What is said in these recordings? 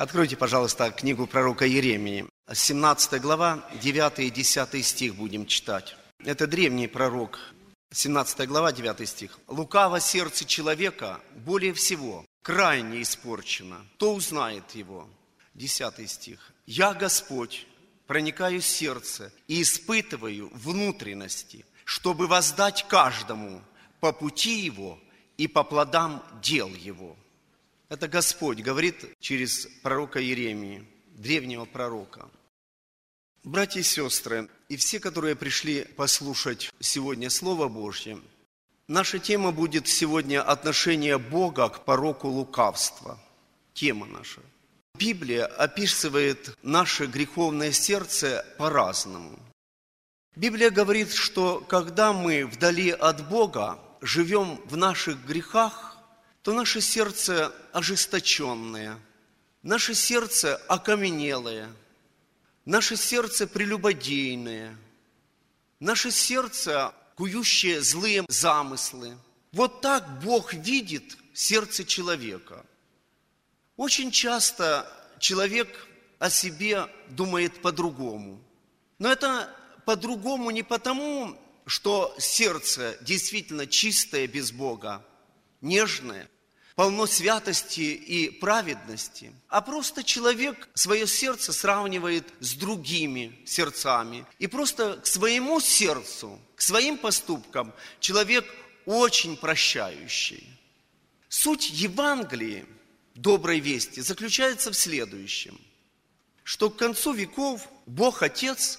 Откройте, пожалуйста, книгу пророка Иеремии. 17 глава, 9 и 10 стих будем читать. Это древний пророк. 17 глава, 9 стих. «Лукаво сердце человека более всего, крайне испорчено. Кто узнает его?» 10 стих. «Я, Господь, проникаю в сердце и испытываю внутренности, чтобы воздать каждому по пути его и по плодам дел его». Это Господь говорит через пророка Иеремии, древнего пророка. Братья и сестры, и все, которые пришли послушать сегодня Слово Божье, наша тема будет сегодня отношение Бога к пороку лукавства. Тема наша. Библия описывает наше греховное сердце по-разному. Библия говорит, что когда мы вдали от Бога, живем в наших грехах, то наше сердце ожесточенное, наше сердце окаменелое, наше сердце прелюбодейное, наше сердце, кующее злые замыслы. Вот так Бог видит сердце человека. Очень часто человек о себе думает по-другому. Но это по-другому не потому, что сердце действительно чистое без Бога, нежное, полно святости и праведности, а просто человек свое сердце сравнивает с другими сердцами. И просто к своему сердцу, к своим поступкам человек очень прощающий. Суть Евангелия, доброй вести, заключается в следующем, что к концу веков Бог Отец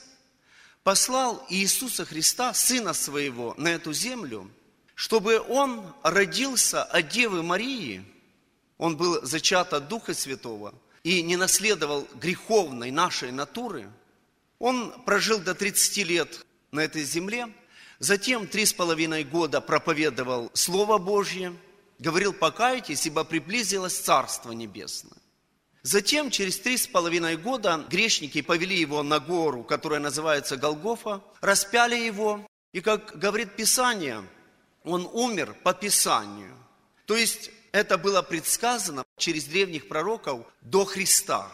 послал Иисуса Христа, Сына Своего, на эту землю, чтобы Он родился от Девы Марии, Он был зачат от Духа Святого и не наследовал греховной нашей натуры. Он прожил до 30 лет на этой земле, затем 3,5 года проповедовал Слово Божье, говорил: покайтесь, ибо приблизилось Царство Небесное. Затем, через 3,5 года, грешники повели Его на гору, которая называется Голгофа, распяли Его, и, как говорит Писание, Он умер по Писанию. То есть, это было предсказано через древних пророков до Христа,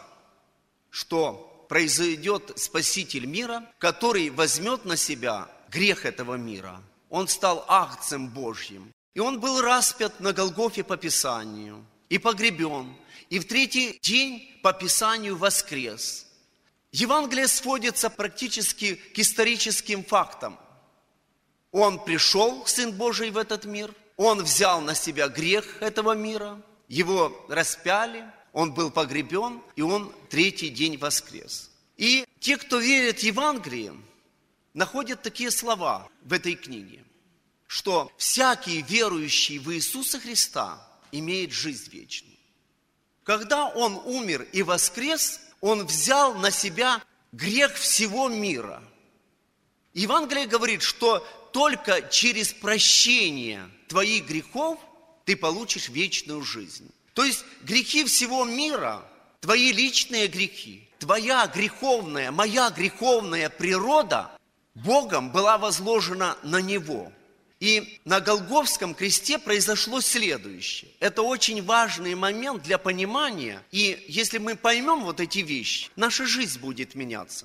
что произойдет Спаситель мира, который возьмет на себя грех этого мира. Он стал агнцем Божьим. И Он был распят на Голгофе по Писанию, и погребен, и в 3-й день по Писанию воскрес. Евангелие сводится практически к историческим фактам. Он пришел, Сын Божий, в этот мир, Он взял на себя грех этого мира, Его распяли, Он был погребен, и Он 3-й день воскрес. И те, кто верит в Евангелие, находят такие слова в этой книге, что всякий верующий в Иисуса Христа имеет жизнь вечную. Когда Он умер и воскрес, Он взял на себя грех всего мира. Евангелие говорит, что только через прощение твоих грехов ты получишь вечную жизнь. То есть грехи всего мира, твои личные грехи, твоя греховная, моя греховная природа Богом была возложена на Него. И на Голгофском кресте произошло следующее. Это очень важный момент для понимания. И если мы поймем вот эти вещи, наша жизнь будет меняться.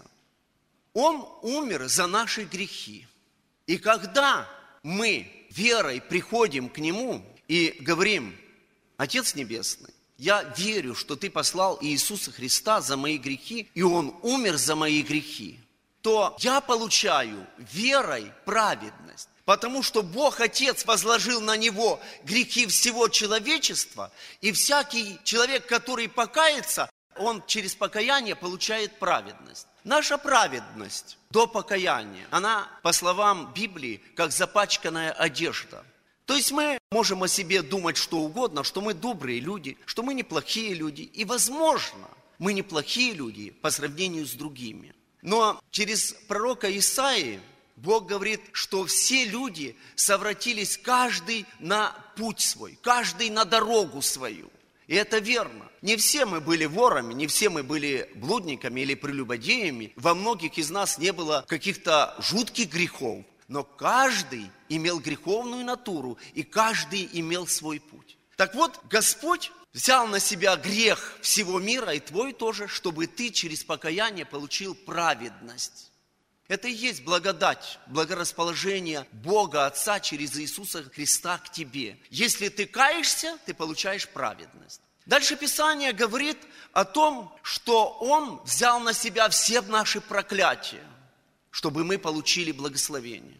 Он умер за наши грехи. И когда мы верой приходим к Нему и говорим: Отец Небесный, я верю, что Ты послал Иисуса Христа за мои грехи, и Он умер за мои грехи, то я получаю верой праведность. Потому что Бог Отец возложил на Него грехи всего человечества, и всякий человек, который покается, он через покаяние получает праведность. Наша праведность до покаяния, она, по словам Библии, как запачканная одежда. То есть мы можем о себе думать что угодно, что мы добрые люди, что мы неплохие люди. И, возможно, мы неплохие люди по сравнению с другими. Но через пророка Исаии Бог говорит, что все люди совратились каждый на путь свой, каждый на дорогу свою. И это верно. Не все мы были ворами, не все мы были блудниками или прелюбодеями. Во многих из нас не было каких-то жутких грехов. Но каждый имел греховную натуру, и каждый имел свой путь. Так вот, Господь взял на себя грех всего мира, и твой тоже, чтобы ты через покаяние получил праведность. Это и есть благодать, благорасположение Бога Отца через Иисуса Христа к тебе. Если ты каешься, ты получаешь праведность. Дальше Писание говорит о том, что Он взял на себя все наши проклятия, чтобы мы получили благословение.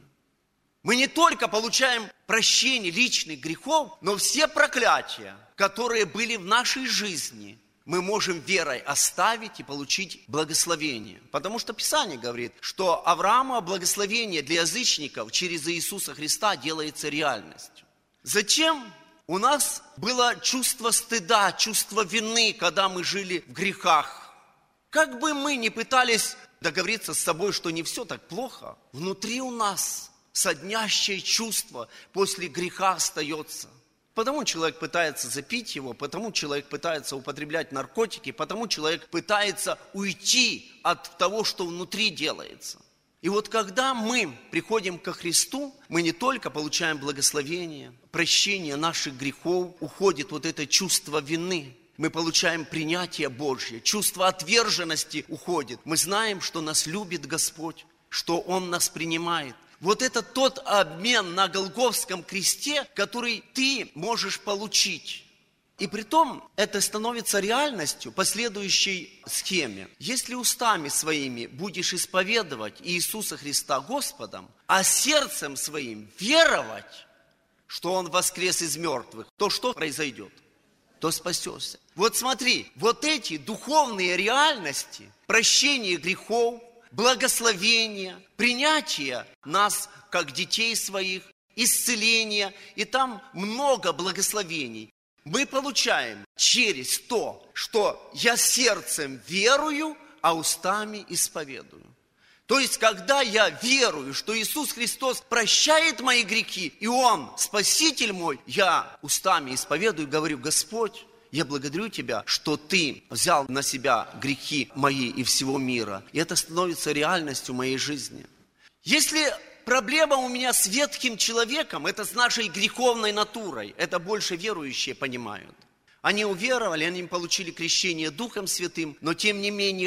Мы не только получаем прощение личных грехов, но все проклятия, которые были в нашей жизни, мы можем верой оставить и получить благословение. Потому что Писание говорит, что Авраамово благословение для язычников через Иисуса Христа делается реальностью. Затем у нас было чувство стыда, чувство вины, когда мы жили в грехах. Как бы мы ни пытались договориться с собой, что не все так плохо, внутри у нас соднящее чувство после греха остается. Потому человек пытается запить его, потому человек пытается употреблять наркотики, потому человек пытается уйти от того, что внутри делается. И вот когда мы приходим ко Христу, мы не только получаем благословение, прощение наших грехов, уходит вот это чувство вины. Мы получаем принятие Божье, чувство отверженности уходит. Мы знаем, что нас любит Господь, что Он нас принимает. Вот это тот обмен на Голгофском кресте, который ты можешь получить. И притом это становится реальностью по следующей схеме. Если устами своими будешь исповедовать Иисуса Христа Господом, а сердцем своим веровать, что Он воскрес из мертвых, то что произойдет? То спасешься. Вот смотри, вот эти духовные реальности, прощение грехов, благословение, принятие нас, как детей своих, исцеление, и там много благословений. Мы получаем через то, что я сердцем верую, а устами исповедую. То есть, когда я верую, что Иисус Христос прощает мои грехи, и Он Спаситель мой, я устами исповедую и говорю: Господь, я благодарю Тебя, что Ты взял на Себя грехи мои и всего мира. И это становится реальностью моей жизни. Если проблема у меня с ветхим человеком, это с нашей греховной натурой, это больше верующие понимают. Они уверовали, они получили крещение Духом Святым, но тем не менее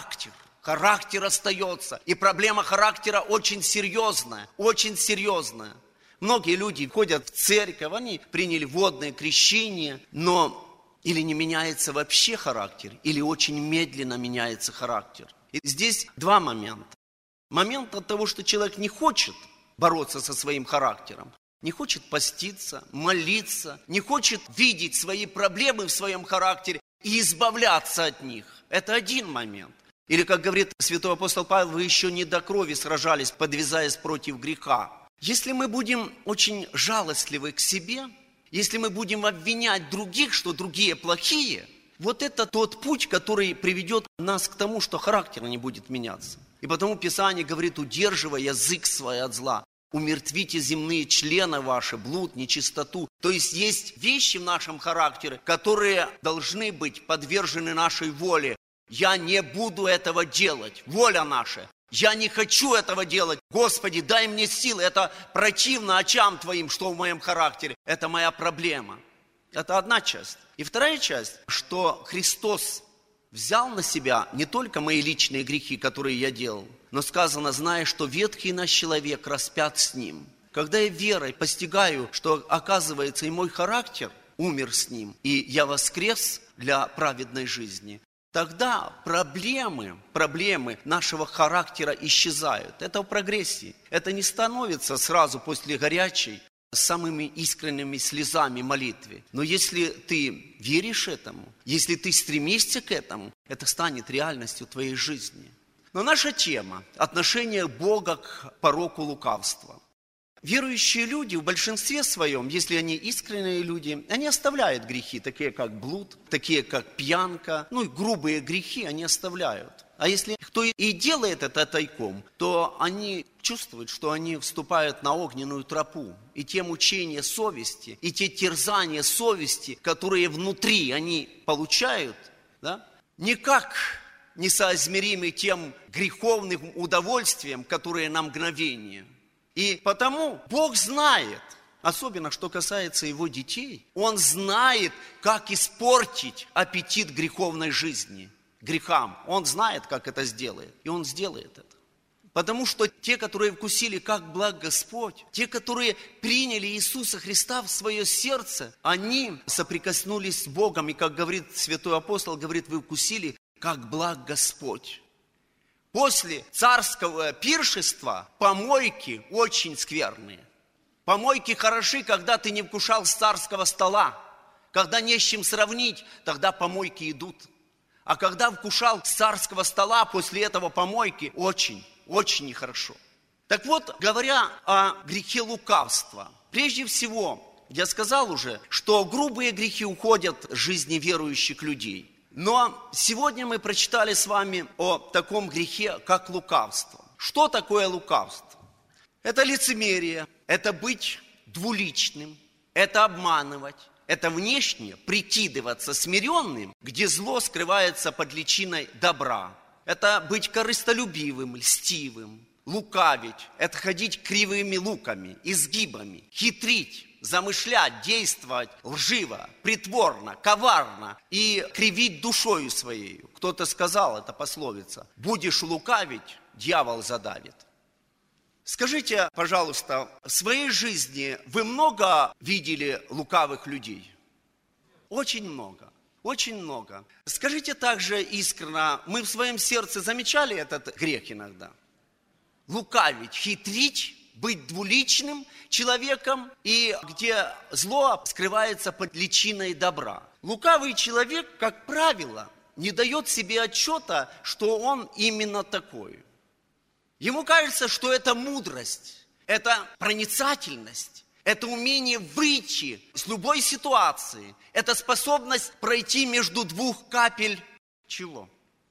характер остается. И проблема характера очень серьезная, очень серьезная. Многие люди ходят в церковь, они приняли водное крещение, но или не меняется вообще характер, или очень медленно меняется характер. И здесь два момента. Момент от того, что человек не хочет бороться со своим характером, не хочет поститься, молиться, не хочет видеть свои проблемы в своем характере и избавляться от них. Это один момент. Или, как говорит святой апостол Павел, вы еще не до крови сражались, подвязаясь против греха. Если мы будем очень жалостливы к себе, если мы будем обвинять других, что другие плохие, вот это тот путь, который приведет нас к тому, что характер не будет меняться. И потому Писание говорит: удерживай язык свой от зла, умертвите земные члены ваши, блуд, нечистоту. То есть вещи в нашем характере, которые должны быть подвержены нашей воле. Я не буду этого делать, воля наша. Я не хочу этого делать. Господи, дай мне силы. Это противно очам Твоим, что в моем характере. Это моя проблема. Это одна часть. И вторая часть, что Христос взял на себя не только мои личные грехи, которые я делал, но сказано: зная, что ветхий наш человек распят с Ним. Когда я верой постигаю, что, оказывается, и мой характер умер с Ним, и я воскрес для праведной жизни, тогда проблемы нашего характера исчезают. Это в прогрессии. Это не становится сразу после горячей, с самыми искренними слезами молитвы. Но если ты веришь этому, если ты стремишься к этому, это станет реальностью твоей жизни. Но наша тема – отношение Бога к пороку лукавства. Верующие люди в большинстве своем, если они искренние люди, они оставляют грехи, такие как блуд, такие как пьянка, и грубые грехи они оставляют. А если кто и делает это тайком, то они чувствуют, что они вступают на огненную тропу. И те мучения совести, и те терзания совести, которые внутри они получают, никак не соизмеримы тем греховным удовольствием, которые на мгновение. И потому Бог знает, особенно что касается его детей, он знает, как испортить аппетит греховной жизни, грехам. Он знает, как это сделает, и он сделает это. Потому что те, которые вкусили, как благ Господь, те, которые приняли Иисуса Христа в свое сердце, они соприкоснулись с Богом. И, как говорит святой апостол, говорит, вы вкусили, как благ Господь. После царского пиршества помойки очень скверные. Помойки хороши, когда ты не вкушал с царского стола. Когда не с чем сравнить, тогда помойки идут. А когда вкушал с царского стола, после этого помойки очень нехорошо. Так вот, говоря о грехе лукавства, прежде всего, я сказал уже, что грубые грехи уходят с жизни верующих людей. Но сегодня мы прочитали с вами о таком грехе, как лукавство. Что такое лукавство? Это лицемерие, это быть двуличным, это обманывать, это внешне прикидываться смиренным, где зло скрывается под личиной добра. Это быть корыстолюбивым, льстивым, лукавить, это ходить кривыми луками, изгибами, хитрить, замышлять, действовать лживо, притворно, коварно и кривить душою своей. Кто-то сказал, это пословица, будешь лукавить, дьявол задавит. Скажите, пожалуйста, в своей жизни вы много видели лукавых людей? Очень много. Очень много. Скажите также искренне, мы в своем сердце замечали этот грех иногда? Лукавить, хитрить, быть двуличным человеком, и где зло скрывается под личиной добра. Лукавый человек, как правило, не дает себе отчета, что он именно такой. Ему кажется, что это мудрость, это проницательность. Это умение выйти с любой ситуации. Это способность пройти между двух капель чего?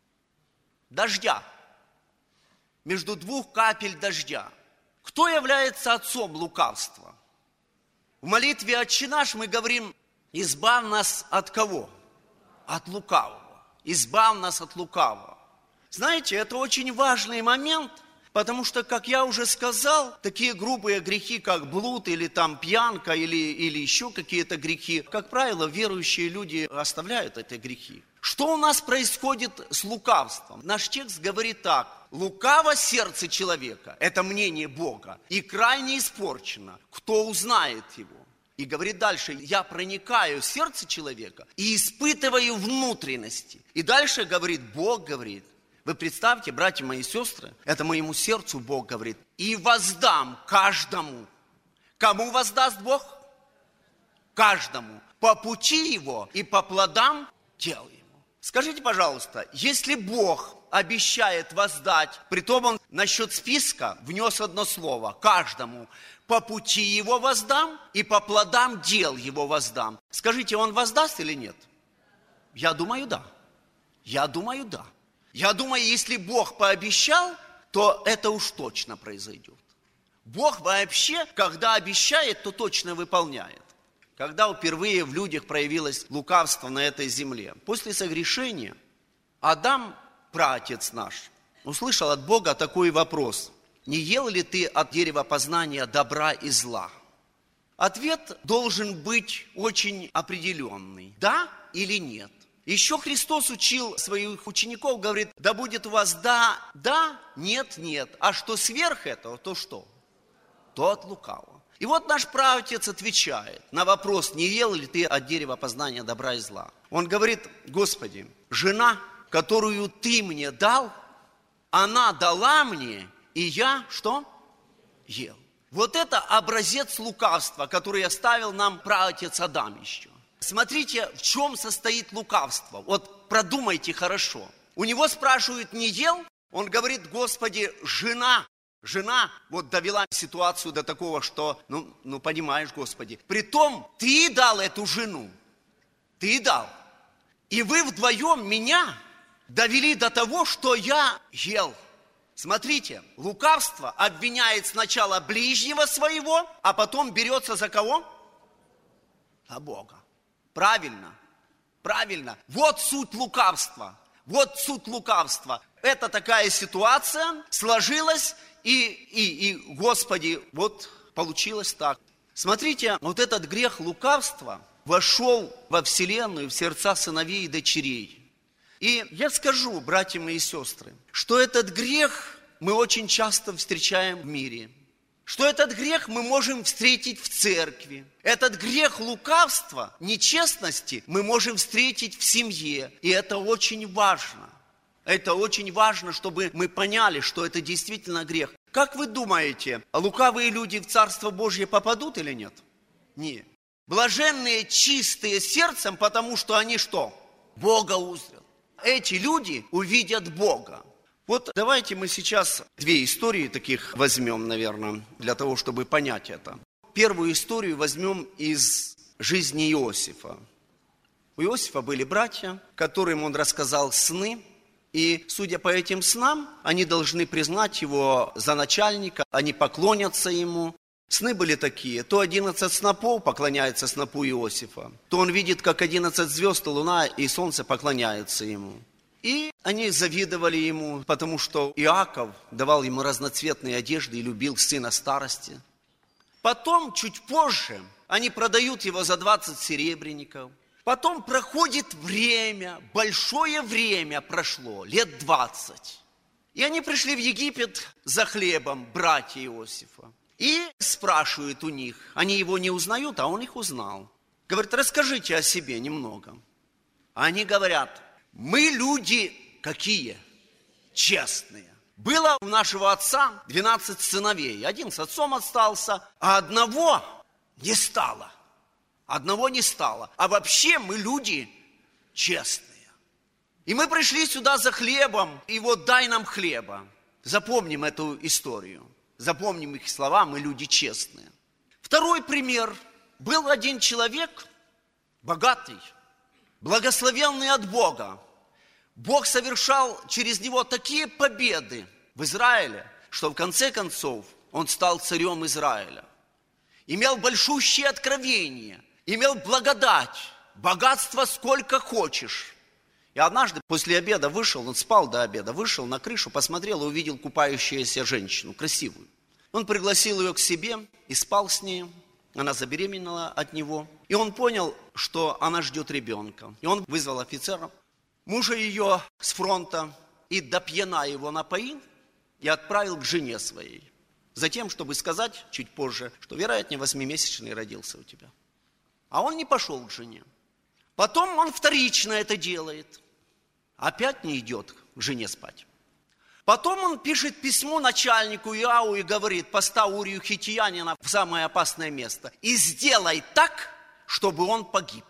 Дождя. Между двух капель дождя. Кто является отцом лукавства? В молитве «Отче наш» мы говорим, избавь нас от кого? От лукавого. Избавь нас от лукавого. Знаете, это очень важный момент. Потому что, как я уже сказал, такие грубые грехи, как блуд или там пьянка или еще какие-то грехи, как правило, верующие люди оставляют эти грехи. Что у нас происходит с лукавством? Наш текст говорит так. Лукаво сердце человека, это мнение Бога, и крайне испорчено. Кто узнает его? И говорит дальше, я проникаю в сердце человека и испытываю внутренности. И дальше говорит, Бог говорит, вы представьте, братья мои и сестры, это моему сердцу Бог говорит, и воздам каждому. Кому воздаст Бог? Каждому. По пути его и по плодам дел его. Скажите, пожалуйста, если Бог обещает воздать, притом он насчет списка внес одно слово, каждому, по пути его воздам и по плодам дел его воздам. Скажите, он воздаст или нет? Я думаю, да. Я думаю, да. Я думаю, если Бог пообещал, то это уж точно произойдет. Бог вообще, когда обещает, то точно выполняет. Когда впервые в людях проявилось лукавство на этой земле? После согрешения Адам, праотец наш, услышал от Бога такой вопрос. Не ел ли ты от дерева познания добра и зла? Ответ должен быть очень определенный. Да или нет? Еще Христос учил своих учеников, говорит, да будет у вас да, нет, нет. А что сверх этого, то что? То от лукавого. И вот наш праотец отвечает на вопрос, не ел ли ты от дерева познания добра и зла. Он говорит, Господи, жена, которую ты мне дал, она дала мне, и я что? Ел. Вот это образец лукавства, который оставил нам праотец Адам еще. Смотрите, в чем состоит лукавство. Вот продумайте хорошо. У него спрашивают, не ел? Он говорит, Господи, жена вот довела ситуацию до такого, что, ну понимаешь, Господи. Притом ты дал эту жену. Ты дал. И вы вдвоем меня довели до того, что я ел. Смотрите, лукавство обвиняет сначала ближнего своего, а потом берется за кого? За Бога. Правильно, правильно. Вот суть лукавства. Вот суть лукавства. Это такая ситуация сложилась, и Господи, вот получилось так. Смотрите, вот этот грех лукавства вошел во вселенную, в сердца сыновей и дочерей. И я скажу, братья мои и сестры, что этот грех мы очень часто встречаем в мире. Что этот грех мы можем встретить в церкви. Этот грех лукавства, нечестности мы можем встретить в семье. И это очень важно. Это очень важно, чтобы мы поняли, что это действительно грех. Как вы думаете, лукавые люди в Царство Божье попадут или нет? Нет. Блаженные, чистые сердцем, потому что они что? Бога узрят. Эти люди увидят Бога. Вот давайте мы сейчас две истории таких возьмем, наверное, для того, чтобы понять это. Первую историю возьмем из жизни Иосифа. У Иосифа были братья, которым он рассказал сны. И, судя по этим снам, они должны признать его за начальника, они поклонятся ему. Сны были такие, то 11 снопов поклоняется снопу Иосифа, то он видит, как 11 звезд, луна и солнце поклоняются ему. И они завидовали ему, потому что Иаков давал ему разноцветные одежды и любил сына старости. Потом, чуть позже, они продают его за 20 серебряников. Потом проходит время, большое время прошло, лет 20. И они пришли в Египет за хлебом, братья Иосифа. И спрашивают у них, они его не узнают, а он их узнал. Говорит, расскажите о себе немного. Они говорят, мы люди какие? Честные. Было у нашего отца 12 сыновей. Один с отцом остался, а одного не стало. Одного не стало. А вообще мы люди честные. И мы пришли сюда за хлебом, и вот дай нам хлеба. Запомним эту историю. Запомним их слова, мы люди честные. Второй пример. Был один человек, богатый, благословенный от Бога. Бог совершал через него такие победы в Израиле, что в конце концов он стал царем Израиля. Имел большущие откровения, имел благодать, богатство сколько хочешь. И однажды после обеда вышел, он спал до обеда, вышел на крышу, посмотрел и увидел купающуюся женщину, красивую. Он пригласил ее к себе и спал с ней. Она забеременела от него. И он понял, что она ждет ребенка. И он вызвал офицера, мужа ее с фронта, и до пьяна его напоил и отправил к жене своей. Затем, чтобы сказать чуть позже, что, вероятнее, 8-месячный родился у тебя. А он не пошел к жене. Потом он вторично это делает. Опять не идет к жене спать. Потом он пишет письмо начальнику Иау и говорит, поставь Урию Хиттиянина в самое опасное место и сделай так, чтобы он погиб.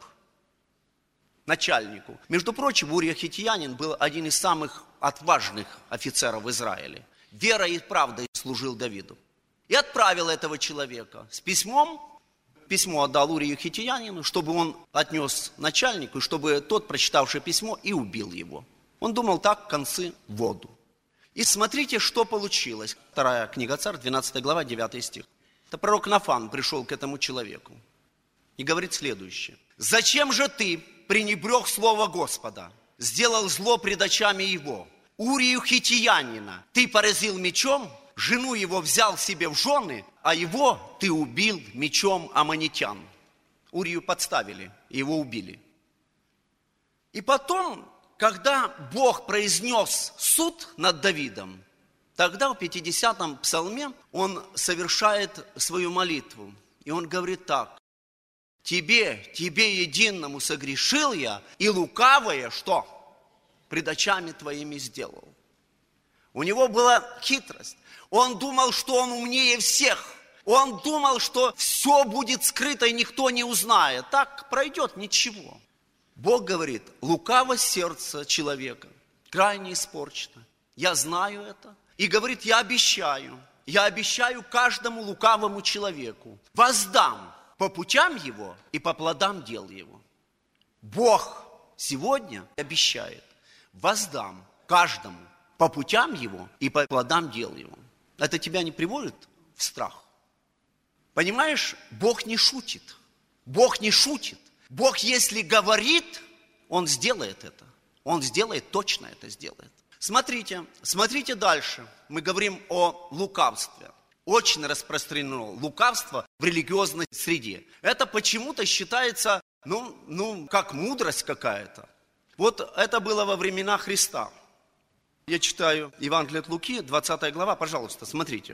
Начальнику. Между прочим, Урия Хиттиянин был один из самых отважных офицеров в Израиле. Верой и правдой служил Давиду. И отправил этого человека с письмом. Письмо отдал Урию Хиттиянину, чтобы он отнес начальнику, и чтобы тот, прочитавший письмо, и убил его. Он думал так, концы в воду. И смотрите, что получилось. 2 книга Царств, 12 глава, 9 стих. Это пророк Нафан пришел к этому человеку и говорит следующее. «Зачем же ты пренебрег слово Господа, сделал зло пред очами его? Урию Хиттиянина ты поразил мечом, жену его взял себе в жены, а его ты убил мечом аммонитян». Урию подставили, его убили. И потом, когда Бог произнес суд над Давидом, тогда в 50-м псалме он совершает свою молитву. И он говорит так. Тебе единому согрешил я, и лукавое, что? Пред очами твоими сделал. У него была хитрость. Он думал, что он умнее всех. Он думал, что все будет скрыто, и никто не узнает. Так пройдет ничего. Бог говорит, лукаво сердце человека, крайне испорчено. Я знаю это. И говорит, я обещаю каждому лукавому человеку, воздам по путям его и по плодам дел его. Бог сегодня обещает, воздам каждому по путям его и по плодам дел его. Это тебя не приводит в страх? Понимаешь, Бог не шутит. Бог не шутит. Бог, если говорит, Он сделает это. Он сделает, точно это сделает. Смотрите дальше. Мы говорим о лукавстве. очень распространено лукавство в религиозной среде. Это почему-то считается, как мудрость какая-то. Вот это было во времена Христа. Я читаю Евангелие от Луки, 20 глава, пожалуйста, смотрите.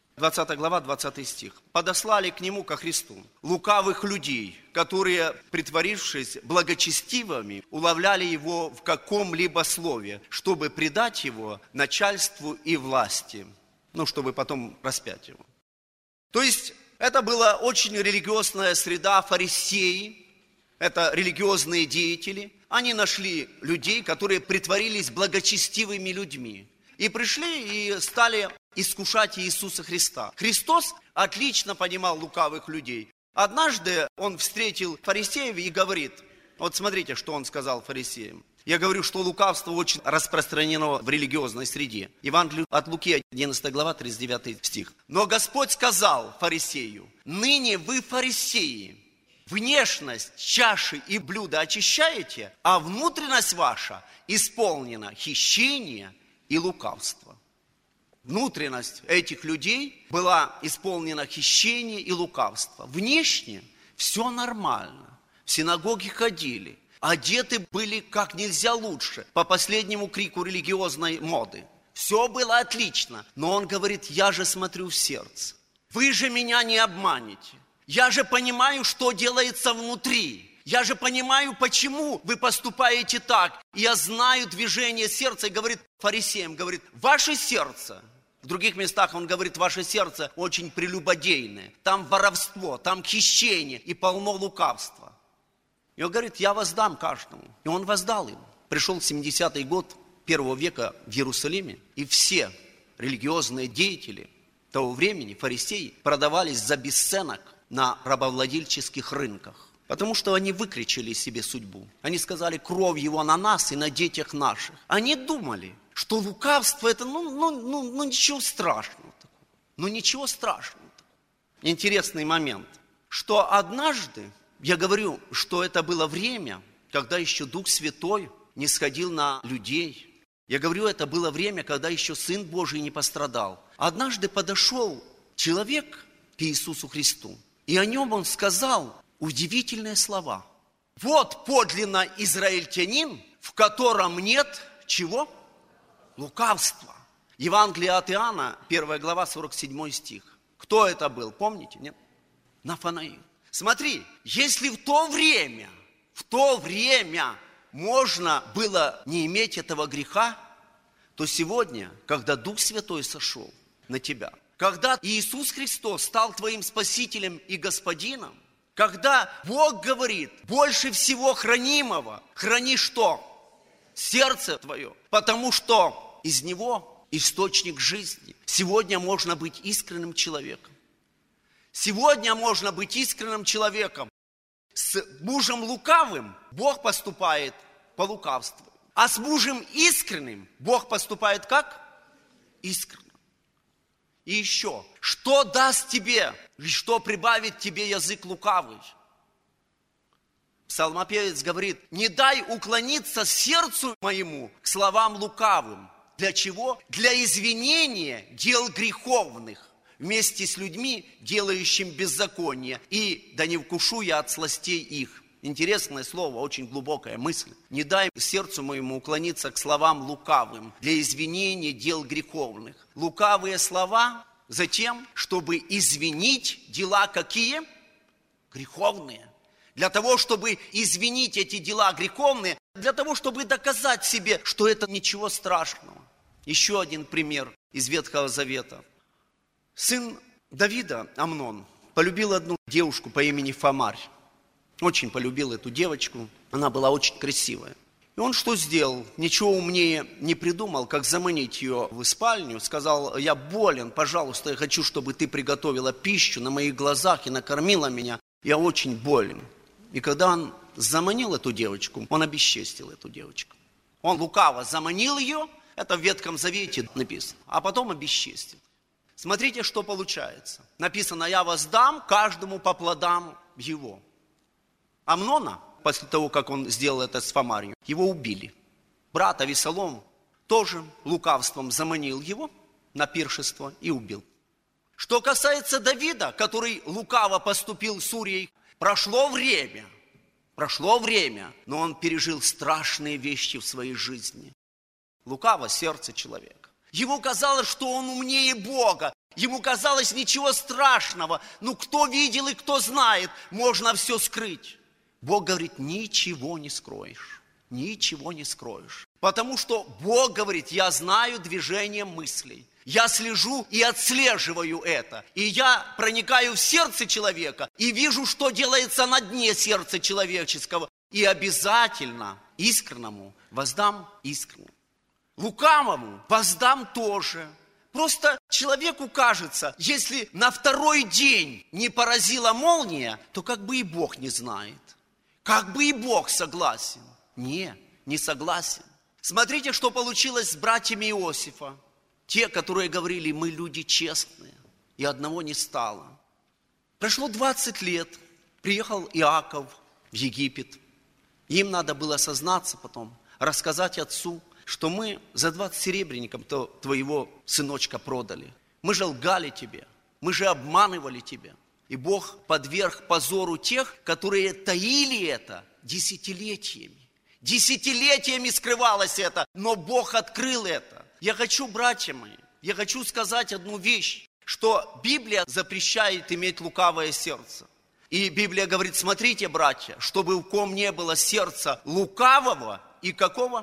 20 глава, 20 стих. «Подослали к нему, ко Христу, лукавых людей, которые, притворившись благочестивыми, уловляли его в каком-либо слове, чтобы предать его начальству и власти». Чтобы потом распять его. То есть, это была очень религиозная среда, фарисеи, это религиозные деятели. Они нашли людей, которые притворились благочестивыми людьми. И пришли и стали искушать Иисуса Христа. Христос отлично понимал лукавых людей. Однажды он встретил фарисеев и говорит, вот смотрите, что он сказал фарисеям. Я говорю, что лукавство очень распространено в религиозной среде. Евангелие от Луки, 11 глава, 39 стих. «Но Господь сказал фарисею, ныне вы, фарисеи, внешность чаши и блюда очищаете, а внутренность ваша исполнена хищения и лукавства». Внутренность этих людей была исполнена хищение и лукавство. Внешне все нормально. В синагоги ходили. Одеты были как нельзя лучше, по последнему крику религиозной моды. Все было отлично, но он говорит, я же смотрю в сердце. Вы же меня не обманете. Я же понимаю, что делается внутри. Я же понимаю, почему вы поступаете так. Я знаю движение сердца, и говорит фарисеям, говорит, ваше сердце. В других местах он говорит, ваше сердце очень прелюбодейное. Там воровство, там хищение и полно лукавства. И он говорит, я воздам каждому. И он воздал им. Пришел 70-й год первого века в Иерусалиме, и все религиозные деятели того времени, фарисеи, продавались за бесценок на рабовладельческих рынках. Потому что они выкричали себе судьбу. Они сказали, кровь его на нас и на детях наших. Они думали, что лукавство это, ничего страшного такого. Ничего страшного такого. Интересный момент, что однажды, я говорю, что это было время, когда еще Дух Святой не сходил на людей. Я говорю, это было время, когда еще Сын Божий не пострадал. Однажды подошел человек к Иисусу Христу, и о нем он сказал удивительные слова. Вот подлинно израильтянин, в котором нет чего? Лукавства. Евангелие от Иоанна, 1 глава, 47 стих. Кто это был, помните? Нет? Нафанаил. Смотри, если в то время можно было не иметь этого греха, то сегодня, когда Дух Святой сошел на тебя, когда Иисус Христос стал твоим Спасителем и Господином, когда Бог говорит, больше всего хранимого, храни что? Сердце твое, потому что из него источник жизни. Сегодня можно быть искренним человеком. Сегодня можно быть искренним человеком. С мужем лукавым Бог поступает по лукавству. А с мужем искренним Бог поступает как? Искренне. И еще, что даст тебе, что прибавит тебе язык лукавый? Псалмопевец говорит, не дай уклониться сердцу моему к словам лукавым. Для чего? Для извинения дел греховных. Вместе с людьми, делающим беззаконие, и да не вкушу я от сластей их. Интересное слово, очень глубокая мысль. Не дай сердцу моему уклониться к словам лукавым, для извинения дел греховных. Лукавые слова затем, чтобы извинить дела какие? Греховные. Для того, чтобы извинить эти дела греховные, для того, чтобы доказать себе, что это ничего страшного. Еще один пример из Ветхого Завета. Сын Давида, Амнон, полюбил одну девушку по имени Фамарь. Очень полюбил эту девочку. Она была очень красивая. И он что сделал? Ничего умнее не придумал, как заманить ее в спальню. Сказал, я болен, пожалуйста, я хочу, чтобы ты приготовила пищу на моих глазах и накормила меня. Я очень болен. И когда он заманил эту девочку, он обесчестил эту девочку. Он лукаво заманил ее, это в Ветхом Завете написано, а потом обесчестил. Смотрите, что получается. Написано, я воздам каждому по плодам его. Амнона, после того, как он сделал это с Фамарью, его убили. Брат Авесолом тоже лукавством заманил его на пиршество и убил. Что касается Давида, который лукаво поступил с Урией, прошло время, но он пережил страшные вещи в своей жизни. Лукаво сердце человека. Ему казалось, что он умнее Бога. Ему казалось, ничего страшного. Ну, кто видел и кто знает, можно все скрыть. Бог говорит, ничего не скроешь. Ничего не скроешь. Потому что Бог говорит, я знаю движение мыслей. Я слежу и отслеживаю это. И я проникаю в сердце человека и вижу, что делается на дне сердца человеческого. И обязательно искреннему воздам искренне. Лукавому воздам тоже. Просто человеку кажется, если на второй день не поразила молния, то как бы и Бог не знает. Как бы и Бог согласен. Не согласен. Смотрите, что получилось с братьями Иосифа. Те, которые говорили, мы люди честные, и одного не стало. Прошло 20 лет, приехал Иаков в Египет. Им надо было сознаться потом, рассказать отцу, что мы за 20 серебряников твоего сыночка продали. Мы же лгали тебе, мы же обманывали тебя. И Бог подверг позору тех, которые таили это десятилетиями. Десятилетиями скрывалось это, но Бог открыл это. Я хочу, братья мои, я хочу сказать одну вещь, что Библия запрещает иметь лукавое сердце. И Библия говорит, смотрите, братья, чтобы у ком не было сердца лукавого и какого?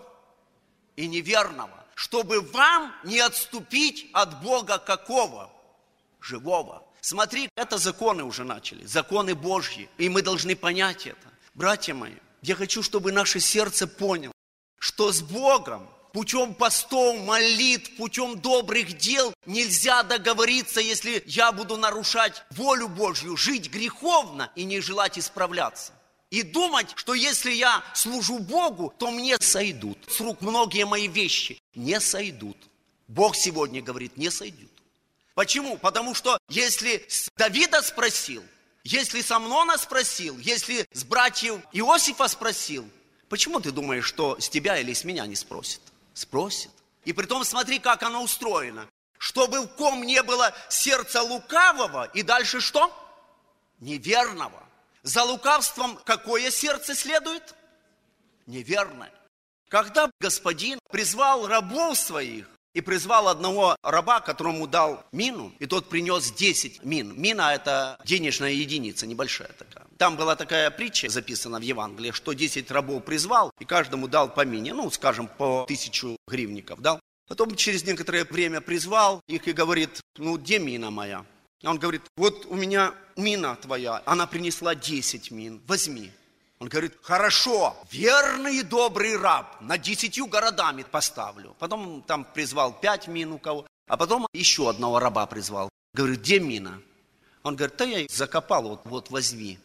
И неверного. Чтобы вам не отступить от Бога какого? Живого. Смотри, это законы уже начали, законы Божьи. И мы должны понять это. Братья мои, я хочу, чтобы наше сердце поняло, что с Богом путем постов, молитв, путем добрых дел нельзя договориться, если я буду нарушать волю Божью, жить греховно и не желать исправляться. И думать, что если я служу Богу, то мне сойдут. С рук многие мои вещи не сойдут. Бог сегодня говорит, не сойдут. Почему? Потому что если с Давида спросил, если с Амнона спросил, если с братьев Иосифа спросил, почему ты думаешь, что с тебя или с меня не спросит? Спросит. И притом смотри, как оно устроено. Чтобы в ком не было сердца лукавого, и дальше что? Неверного. За лукавством какое сердце следует? Неверное. Когда господин призвал рабов своих, и призвал одного раба, которому дал мину, и тот принес 10 мин. Мина – это денежная единица, небольшая такая. Там была такая притча, записана в Евангелии, что 10 рабов призвал, и каждому дал по мине, скажем, по 1000 гривников дал. Потом через некоторое время призвал их и говорит, где мина моя? А он говорит, вот у меня мина твоя, она принесла 10 мин, возьми. Он говорит, хорошо, верный и добрый раб, на 10 городами поставлю. Потом там призвал 5 мин у кого, а потом еще одного раба призвал. Говорит, где мина? Он говорит, да я закопал, вот возьми.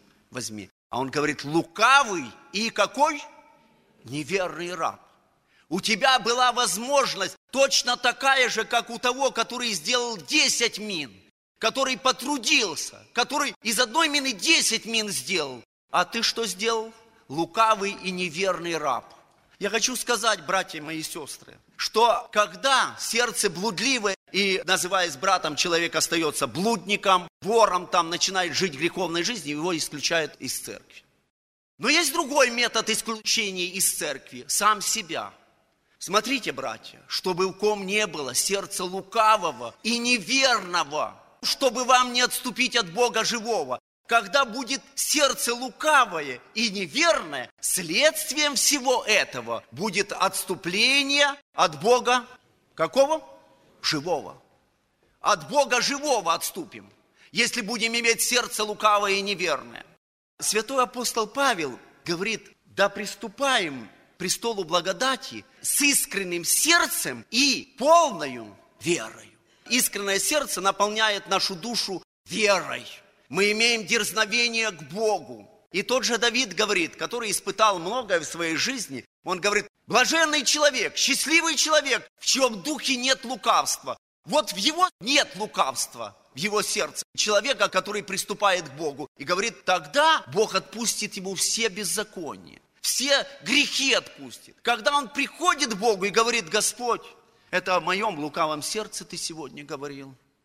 А он говорит, лукавый и какой? Неверный раб. У тебя была возможность точно такая же, как у того, который сделал 10 мин, который потрудился, который из одной мины 10 мин сделал. А ты что сделал? Лукавый и неверный раб. Я хочу сказать, братья мои и сестры, что когда сердце блудливое, и, называясь братом, человек остается блудником, вором, там начинает жить греховной жизнью, его исключают из церкви. Но есть другой метод исключения из церкви, сам себя. Смотрите, братья, чтобы у ком не было сердца лукавого и неверного, чтобы вам не отступить от Бога живого. Когда будет сердце лукавое и неверное, следствием всего этого будет отступление от Бога какого? Живого. От Бога живого отступим, если будем иметь сердце лукавое и неверное. Святой апостол Павел говорит, да приступаем к престолу благодати с искренним сердцем и полною верою. Искреннее сердце наполняет нашу душу верой. Мы имеем дерзновение к Богу. И тот же Давид говорит, который испытал многое в своей жизни, он говорит, блаженный человек, счастливый человек, в чьем духе нет лукавства. Вот в его нет лукавства, в его сердце. Человека, который приступает к Богу и говорит, тогда Бог отпустит ему все беззакония, все грехи отпустит. Когда он приходит к Богу и говорит, Господь, это о моем лукавом сердце ты сегодня говорил.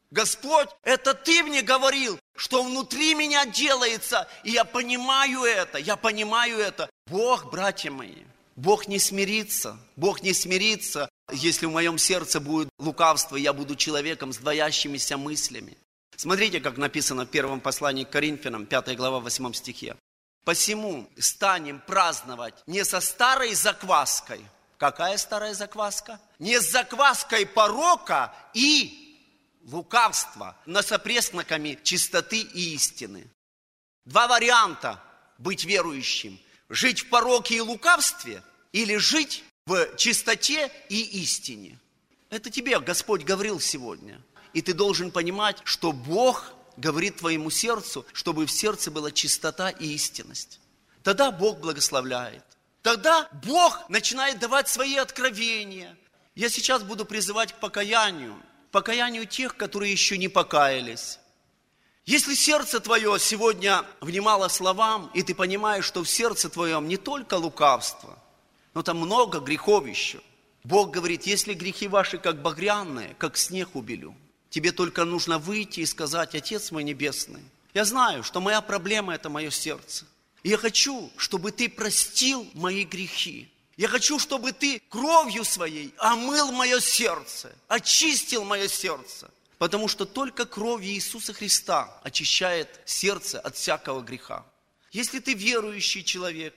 Господь, это Ты мне говорил, что внутри меня делается, и я понимаю это. Бог, братья мои, Бог не смирится, если в моем сердце будет лукавство, и я буду человеком с двоящимися мыслями. Смотрите, как написано в первом послании к Коринфянам, 5 глава, 8 стихе. «Посему станем праздновать не со старой закваской». Какая старая закваска? Не с закваской порока и лукавства, но с опресноками чистоты и истины. Два варианта быть верующим. Жить в пороке и лукавстве или жить в чистоте и истине. Это тебе Господь говорил сегодня. И ты должен понимать, что Бог говорит твоему сердцу, чтобы в сердце была чистота и истинность. Тогда Бог благословляет. Тогда Бог начинает давать свои откровения. Я сейчас буду призывать к покаянию тех, которые еще не покаялись. Если сердце твое сегодня внимало словам, и ты понимаешь, что в сердце твоем не только лукавство, но там много грехов еще. Бог говорит, если грехи ваши как багряные, как снег убелю, тебе только нужно выйти и сказать: Отец мой небесный, я знаю, что моя проблема – это мое сердце. И я хочу, чтобы ты простил мои грехи. Я хочу, чтобы ты кровью своей омыл мое сердце, очистил мое сердце. Потому что только кровь Иисуса Христа очищает сердце от всякого греха. Если ты верующий человек,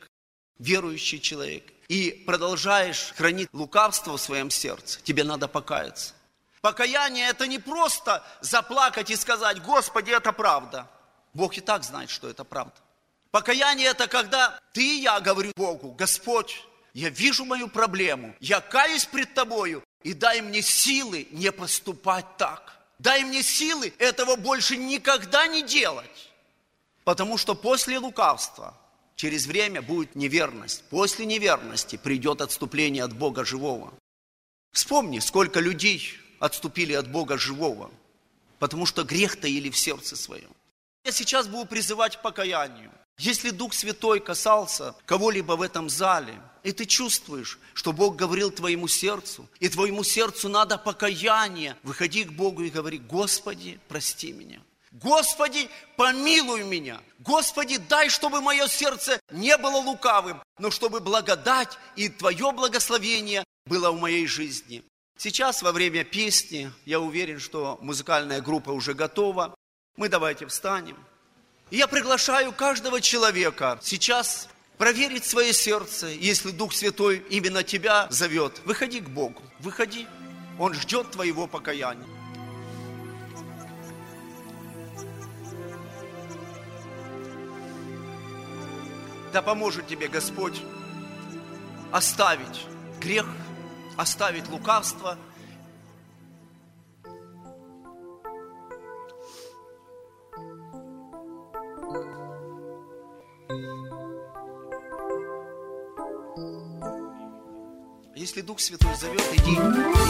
и продолжаешь хранить лукавство в своем сердце, тебе надо покаяться. Покаяние – это не просто заплакать и сказать: Господи, это правда. Бог и так знает, что это правда. Покаяние – это когда ты и я говорю Богу: Господь, я вижу мою проблему, я каюсь пред Тобою, и дай мне силы не поступать так. Дай мне силы этого больше никогда не делать. Потому что после лукавства через время будет неверность. После неверности придет отступление от Бога живого. Вспомни, сколько людей отступили от Бога живого, потому что грех таили в сердце своем. Я сейчас буду призывать к покаянию. Если Дух Святой касался кого-либо в этом зале, и ты чувствуешь, что Бог говорил твоему сердцу, и твоему сердцу надо покаяние, выходи к Богу и говори: Господи, прости меня. Господи, помилуй меня. Господи, дай, чтобы мое сердце не было лукавым, но чтобы благодать и Твое благословение было в моей жизни. Сейчас во время песни, я уверен, что музыкальная группа уже готова. Мы давайте встанем. И я приглашаю каждого человека сейчас проверить свое сердце. Если Дух Святой именно тебя зовет, выходи к Богу, выходи. Он ждет твоего покаяния. Да поможет тебе Господь оставить грех, оставить лукавство. Если Дух Святой зовет, иди.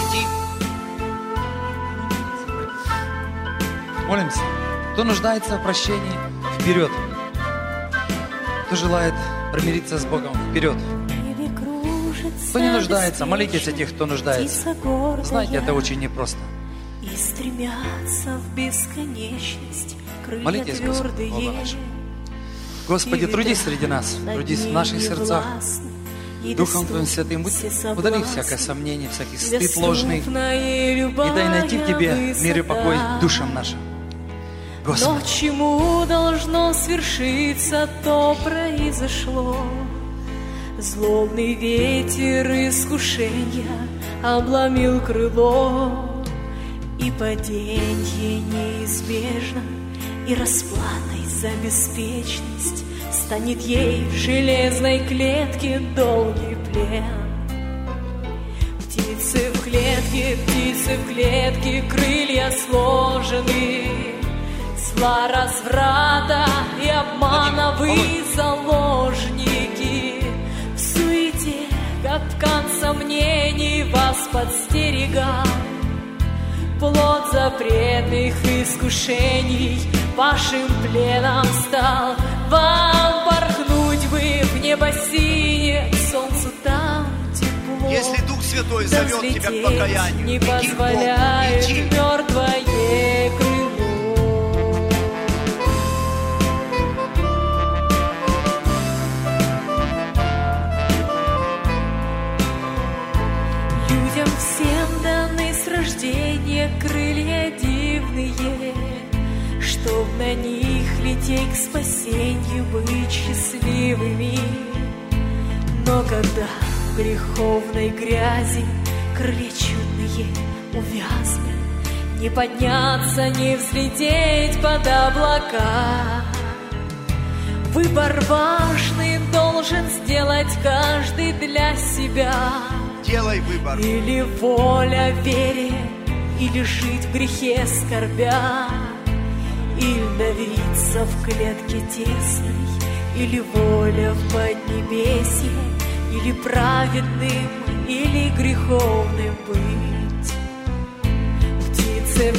Молимся. Кто нуждается в прощении, вперед. Кто желает примириться с Богом, вперед. Кто не нуждается, молитесь о тех, кто нуждается. Знаете, это очень непросто. И стремятся в бесконечность крылья молитесь, Господи, Бога нашего. Господи, трудись среди нас, трудись в наших сердцах. Духом Твоим Святым удали всякое сомнение, всякий стыд ложный, и дай найти в Тебе мир и покой душам нашим. Господи. Но чему должно свершиться, то произошло. Злобный ветер искушения обломил крыло, и паденье неизбежно, и расплатой за беспечность станет ей в железной клетке долгий плен. Птицы в клетке, крылья сложены, зла, разврата и обмана вы заложники. В суете капкан сомнений вас подстерегал, плод запретных искушений вашим пленом стал. Вам порхнуть бы в небо синее, к солнцу там тепло. Господь, Если Дух Святой да зовет тебя к взлететь покаянию, не беги к Богу, позволяет иди. мертвое крыло. Людям всем даны с рождения крылья дивные, чтоб на них лететь к спасению, быть счастливыми. Но когда в греховной грязи крылья чудные увязли, не подняться, не взлететь под облака. Выбор важный должен сделать каждый для себя. Делай выбор. Или воля вере, или жить в грехе скорбя, или давиться в клетке тесной, или воля в поднебесье, или праведным, или греховным быть. Птицы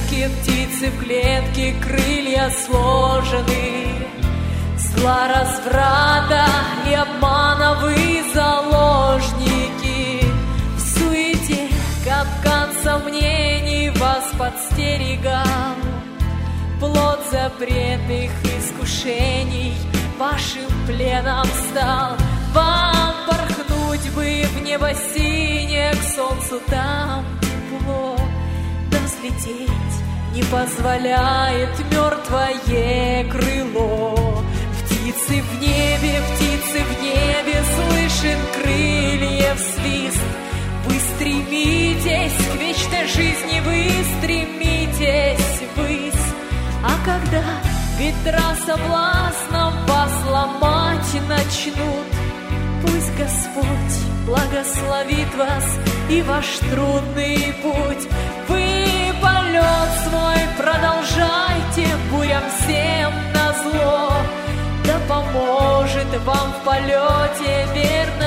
в клетке, крылья сложены, зла, разврата и обмана вы заложники. В суете капкан сомнений вас подстерегал, плод запретных искушений вашим пленом стал. Вам порхнуть бы в небо синее, к солнцу там тепло, да взлететь не позволяет мертвое крыло. Птицы в небе, слышен крыльев свист. Вы стремитесь к вечной жизни, вы стремитесь ввысь. А когда ветра соблазном вас ломать начнут, пусть Господь благословит вас и ваш трудный путь. Вы полет свой продолжайте, бурям всем назло, да поможет вам в полете верно